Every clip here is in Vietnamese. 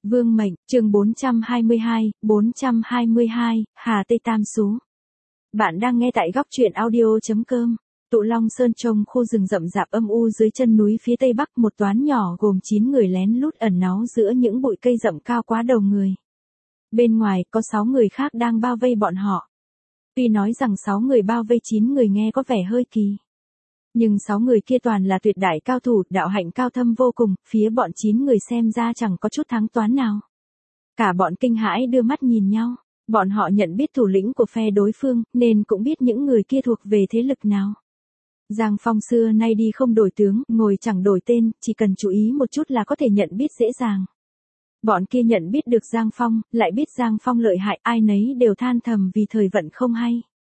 Vương mệnh, chương 422, Hà Tây Tam Sú. Bạn đang nghe tại góc truyện audio.com. Tụ Long Sơn trông khu rừng rậm rạp âm u dưới chân núi phía tây bắc, một toán nhỏ gồm 9 người lén lút ẩn náu giữa những bụi cây rậm cao quá đầu người. Bên ngoài có 6 người khác đang bao vây bọn họ. Tuy nói rằng 6 người bao vây 9 người nghe có vẻ hơi kỳ. Nhưng 6 người kia toàn là tuyệt đại cao thủ, đạo hạnh cao thâm vô cùng, phía bọn 9 người xem ra chẳng có chút thắng toán nào. Cả bọn kinh hãi đưa mắt nhìn nhau, bọn họ nhận biết thủ lĩnh của phe đối phương, nên cũng biết những người kia thuộc về thế lực nào. Giang Phong xưa nay đi không đổi tướng, ngồi chẳng đổi tên, chỉ cần chú ý một chút là có thể nhận biết dễ dàng. Bọn kia nhận biết được Giang Phong, lại biết Giang Phong lợi hại, ai nấy đều than thầm vì thời vận không hay.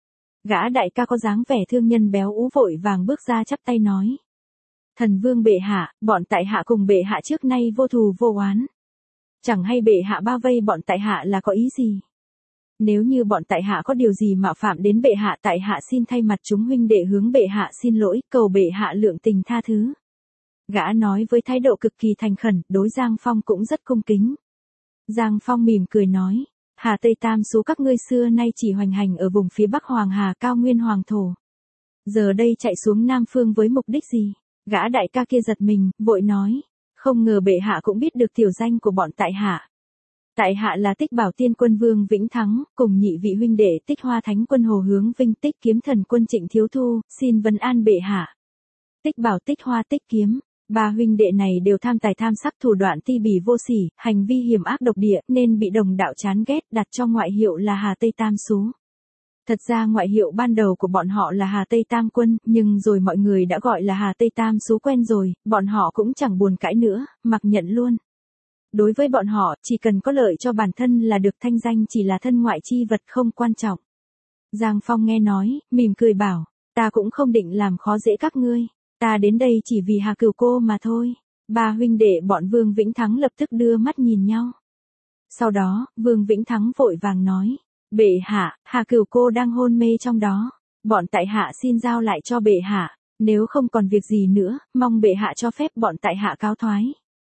Gã đại ca có dáng vẻ thương nhân béo ú vội vàng bước ra chắp tay nói. Thần vương bệ hạ, bọn tại hạ cùng bệ hạ trước nay vô thù vô oán. Chẳng hay bệ hạ bao vây bọn tại hạ là có ý gì? Nếu như bọn tại hạ có điều gì mạo phạm đến bệ hạ, tại hạ xin thay mặt chúng huynh đệ hướng bệ hạ xin lỗi, cầu bệ hạ lượng tình tha thứ. Gã nói với thái độ cực kỳ thành khẩn, đối Giang Phong cũng rất cung kính. Giang Phong mỉm cười nói. Hà Tây Tam Sú các ngươi xưa nay chỉ hoành hành ở vùng phía bắc Hoàng Hà cao nguyên Hoàng Thổ. Giờ đây chạy xuống Nam Phương với mục đích gì? Gã đại ca kia giật mình, vội nói. Không ngờ bệ hạ cũng biết được tiểu danh của bọn tại hạ. Tại hạ là Tích Bảo Tiên Quân Vương Vĩnh Thắng, cùng nhị vị huynh đệ Tích Hoa Thánh Quân Hồ Hướng Vinh, Tích Kiếm Thần Quân Trịnh Thiếu Thu, xin vấn an bệ hạ. Tích Bảo, Tích Hoa, Tích Kiếm. Ba huynh đệ này đều tham tài tham sắc, thủ đoạn ti bỉ vô sỉ, hành vi hiểm ác độc địa, nên bị đồng đạo chán ghét, đặt cho ngoại hiệu là Hà Tây Tam Sú. Thật ra ngoại hiệu ban đầu của bọn họ là Hà Tây Tam Quân, nhưng rồi mọi người đã gọi là Hà Tây Tam Sú quen rồi, bọn họ cũng chẳng buồn cãi nữa, mặc nhận luôn. Đối với bọn họ, chỉ cần có lợi cho bản thân là được, thanh danh chỉ là thân ngoại chi vật không quan trọng. Giang Phong nghe nói, mỉm cười bảo, ta cũng không định làm khó dễ các ngươi. Ta đến đây chỉ vì Hà Cửu Cô mà thôi. Ba huynh đệ bọn Vương Vĩnh Thắng lập tức đưa mắt nhìn nhau. Sau đó, Vương Vĩnh Thắng vội vàng nói. Bệ hạ, Hà Cửu Cô đang hôn mê trong đó. Bọn tại hạ xin giao lại cho bệ hạ. Nếu không còn việc gì nữa, mong bệ hạ cho phép bọn tại hạ cáo thoái.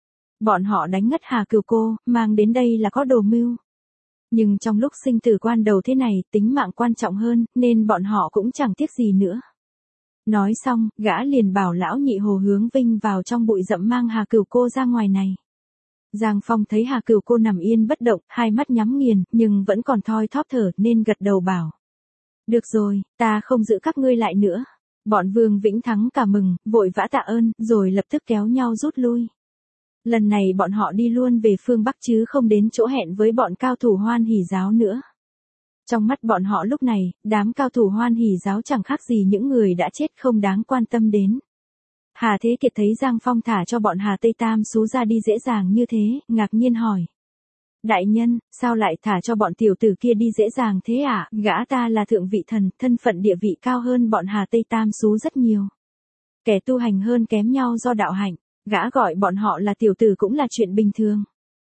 Bọn họ đánh ngất Hà Cửu Cô, mang đến đây là có đồ mưu. Nhưng trong lúc sinh tử quan đầu thế này, tính mạng quan trọng hơn, nên bọn họ cũng chẳng tiếc gì nữa. Nói xong, gã liền bảo lão nhị Hồ Hướng Vinh vào trong bụi rậm mang Hà Cửu Cô ra ngoài này. Giang Phong thấy Hà Cửu Cô nằm yên bất động, hai mắt nhắm nghiền, nhưng vẫn còn thoi thóp thở nên gật đầu bảo. Được rồi, ta không giữ các ngươi lại nữa. Bọn Vương Vĩnh Thắng cả mừng, vội vã tạ ơn, rồi lập tức kéo nhau rút lui. Lần này bọn họ đi luôn về phương Bắc chứ không đến chỗ hẹn với bọn cao thủ Hoan Hỷ giáo nữa. Trong mắt bọn họ lúc này, đám cao thủ Hoan Hỷ giáo chẳng khác gì những người đã chết không đáng quan tâm đến. Hà Thế Kiệt thấy Giang Phong thả cho bọn Hà Tây Tam Sú ra đi dễ dàng như thế, ngạc nhiên hỏi. Đại nhân, sao lại thả cho bọn tiểu tử kia đi dễ dàng thế ạ? Gã ta là thượng vị thần, thân phận địa vị cao hơn bọn Hà Tây Tam Sú rất nhiều. Kẻ tu hành hơn kém nhau do đạo hạnh, gã gọi bọn họ là tiểu tử cũng là chuyện bình thường.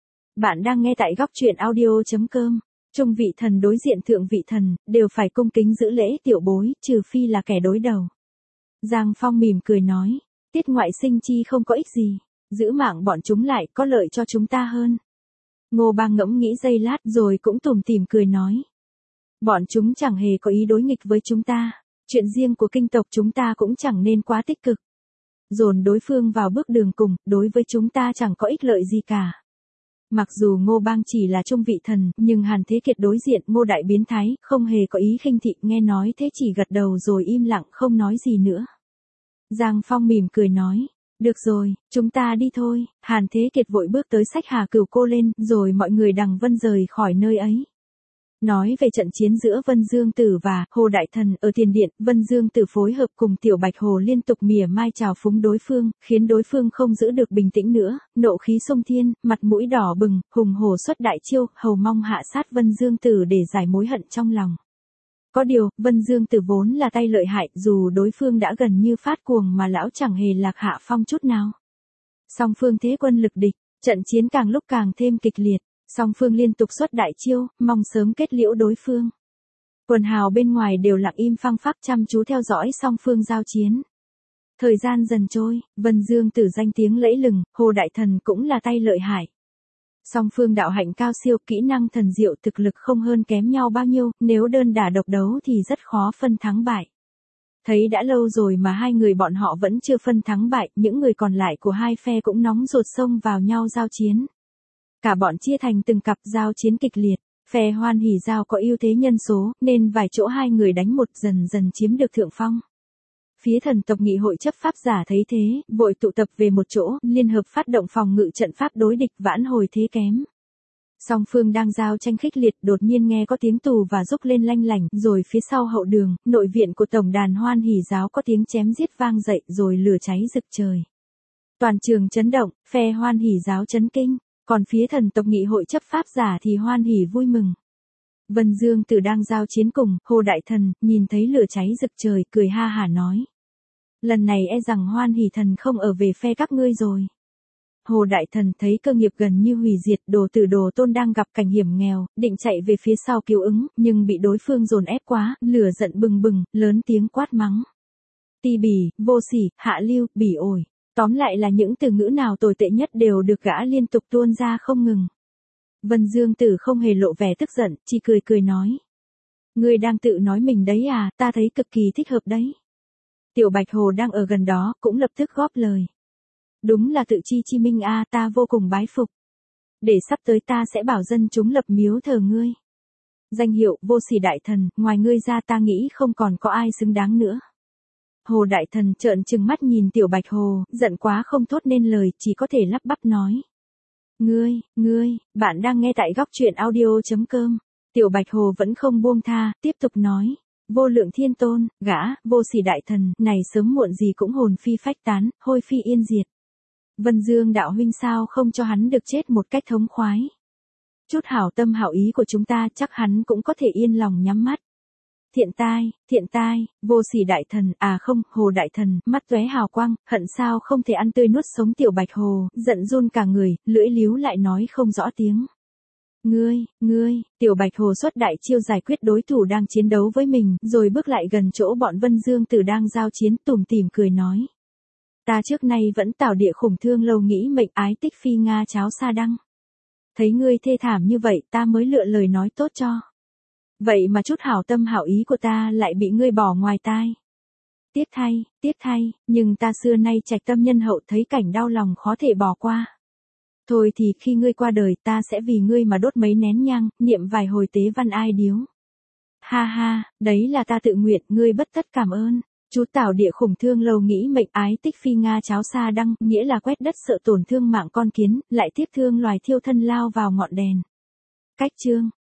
Bạn đang nghe tại góc truyện audio.com. Trung vị thần đối diện thượng vị thần, đều phải cung kính giữ lễ tiểu bối, trừ phi là kẻ đối đầu. Giang Phong mỉm cười nói, tiết ngoại sinh chi không có ích gì, giữ mạng bọn chúng lại có lợi cho chúng ta hơn. Ngô Bang ngẫm nghĩ giây lát rồi cũng tủm tỉm cười nói. Bọn chúng chẳng hề có ý đối nghịch với chúng ta, chuyện riêng của kinh tộc chúng ta cũng chẳng nên quá tích cực. Dồn đối phương vào bước đường cùng, đối với chúng ta chẳng có ích lợi gì cả. Mặc dù Ngô Bang chỉ là trung vị thần, nhưng Hàn Thế Kiệt đối diện Ngô Đại biến thái, không hề có ý khinh thị, nghe nói thế chỉ gật đầu rồi im lặng không nói gì nữa. Giang Phong mỉm cười nói, được rồi, chúng ta đi thôi. Hàn Thế Kiệt vội bước tới xách Hà Cửu Cô lên, rồi mọi người đằng vân rời khỏi nơi ấy. Nói về trận chiến giữa Vân Dương Tử và Hồ Đại Thần ở tiền điện, Vân Dương Tử phối hợp cùng Tiểu Bạch Hồ liên tục mỉa mai trào phúng đối phương, khiến đối phương không giữ được bình tĩnh nữa, nộ khí xông thiên, mặt mũi đỏ bừng, hùng hổ xuất đại chiêu, hầu mong hạ sát Vân Dương Tử để giải mối hận trong lòng. Có điều, Vân Dương Tử vốn là tay lợi hại, dù đối phương đã gần như phát cuồng mà lão chẳng hề lạc hạ phong chút nào. Song phương thế quân lực địch, trận chiến càng lúc càng thêm kịch liệt. Song phương liên tục xuất đại chiêu, mong sớm kết liễu đối phương. Quần hào bên ngoài đều lặng im phăng phắc chăm chú theo dõi song phương giao chiến. Thời gian dần trôi, Vân Dương Tử danh tiếng lẫy lừng, Hồ Đại Thần cũng là tay lợi hại. Song phương đạo hạnh cao siêu, kỹ năng thần diệu, thực lực không hơn kém nhau bao nhiêu, nếu đơn đả độc đấu thì rất khó phân thắng bại. Thấy đã lâu rồi mà hai người bọn họ vẫn chưa phân thắng bại, những người còn lại của hai phe cũng nóng ruột xông vào nhau giao chiến. Cả bọn chia thành từng cặp giao chiến kịch liệt, phe Hoan Hỷ Giao có ưu thế nhân số, nên vài chỗ hai người đánh một dần dần chiếm được thượng phong. Phía thần tộc nghị hội chấp pháp giả thấy thế, vội tụ tập về một chỗ, liên hợp phát động phòng ngự trận pháp đối địch vãn hồi thế kém. Song phương đang giao tranh khích liệt, đột nhiên nghe có tiếng tù và rúc lên lanh lảnh, rồi phía sau hậu đường, nội viện của tổng đàn Hoan Hỷ Giáo có tiếng chém giết vang dậy, rồi lửa cháy rực trời. Toàn trường chấn động, phe Hoan Hỷ Giáo chấn kinh, còn phía thần tộc nghị hội chấp pháp giả thì hoan hỉ vui mừng. Vân Dương Tử đang giao chiến cùng Hồ Đại Thần, nhìn thấy lửa cháy rực trời, cười ha hả nói: lần này e rằng Hoan Hỷ Thần không ở về phe các ngươi rồi. Hồ Đại Thần thấy cơ nghiệp gần như hủy diệt, Đồ Tử Đồ Tôn đang gặp cảnh hiểm nghèo, định chạy về phía sau cứu ứng, nhưng bị đối phương dồn ép quá, lửa giận bừng bừng, lớn tiếng quát mắng: ti bỉ, vô sỉ, hạ lưu, bỉ ổi. Tóm lại là những từ ngữ nào tồi tệ nhất đều được gã liên tục tuôn ra không ngừng. Vân Dương Tử không hề lộ vẻ tức giận, chỉ cười cười nói: ngươi đang tự nói mình đấy à, ta thấy cực kỳ thích hợp đấy. Tiểu Bạch Hồ đang ở gần đó, cũng lập tức góp lời: đúng là tự chi chi minh a, ta vô cùng bái phục. Để sắp tới ta sẽ bảo dân chúng lập miếu thờ ngươi. Danh hiệu vô sỉ đại thần, ngoài ngươi ra ta nghĩ không còn có ai xứng đáng nữa. Hồ Đại Thần trợn trừng mắt nhìn Tiểu Bạch Hồ, giận quá không thốt nên lời, chỉ có thể lắp bắp nói: ngươi, bạn đang nghe tại góc truyện audio.com. Tiểu Bạch Hồ vẫn không buông tha, tiếp tục nói: vô lượng thiên tôn, gã, vô sỉ đại thần, này sớm muộn gì cũng hồn phi phách tán, hôi phi yên diệt. Vân Dương đạo huynh sao không cho hắn được chết một cách thống khoái. Chút hảo tâm hảo ý của chúng ta chắc hắn cũng có thể yên lòng nhắm mắt. Thiện tai, vô sỉ đại thần, à không, Hồ Đại Thần, mắt tóe hào quang, hận sao không thể ăn tươi nuốt sống Tiểu Bạch Hồ, giận run cả người, lưỡi líu lại nói không rõ tiếng. Ngươi, Tiểu Bạch Hồ xuất đại chiêu giải quyết đối thủ đang chiến đấu với mình, rồi bước lại gần chỗ bọn Vân Dương Tử đang giao chiến, tủm tỉm cười nói: ta trước nay vẫn tảo địa khủng thương lâu nghĩ mệnh ái tích phi Nga cháo sa đăng. Thấy ngươi thê thảm như vậy ta mới lựa lời nói tốt cho. Vậy mà chút hảo tâm hảo ý của ta lại bị ngươi bỏ ngoài tai. Tiếc thay, nhưng ta xưa nay trạch tâm nhân hậu, thấy cảnh đau lòng khó thể bỏ qua. Thôi thì khi ngươi qua đời ta sẽ vì ngươi mà đốt mấy nén nhang, niệm vài hồi tế văn ai điếu. Ha ha, đấy là ta tự nguyện, ngươi bất tất cảm ơn. Chú tảo địa khủng thương lâu nghĩ mệnh ái tích phi Nga cháo sa đăng, nghĩa là quét đất sợ tổn thương mạng con kiến, lại tiếp thương loài thiêu thân lao vào ngọn đèn. Cách chương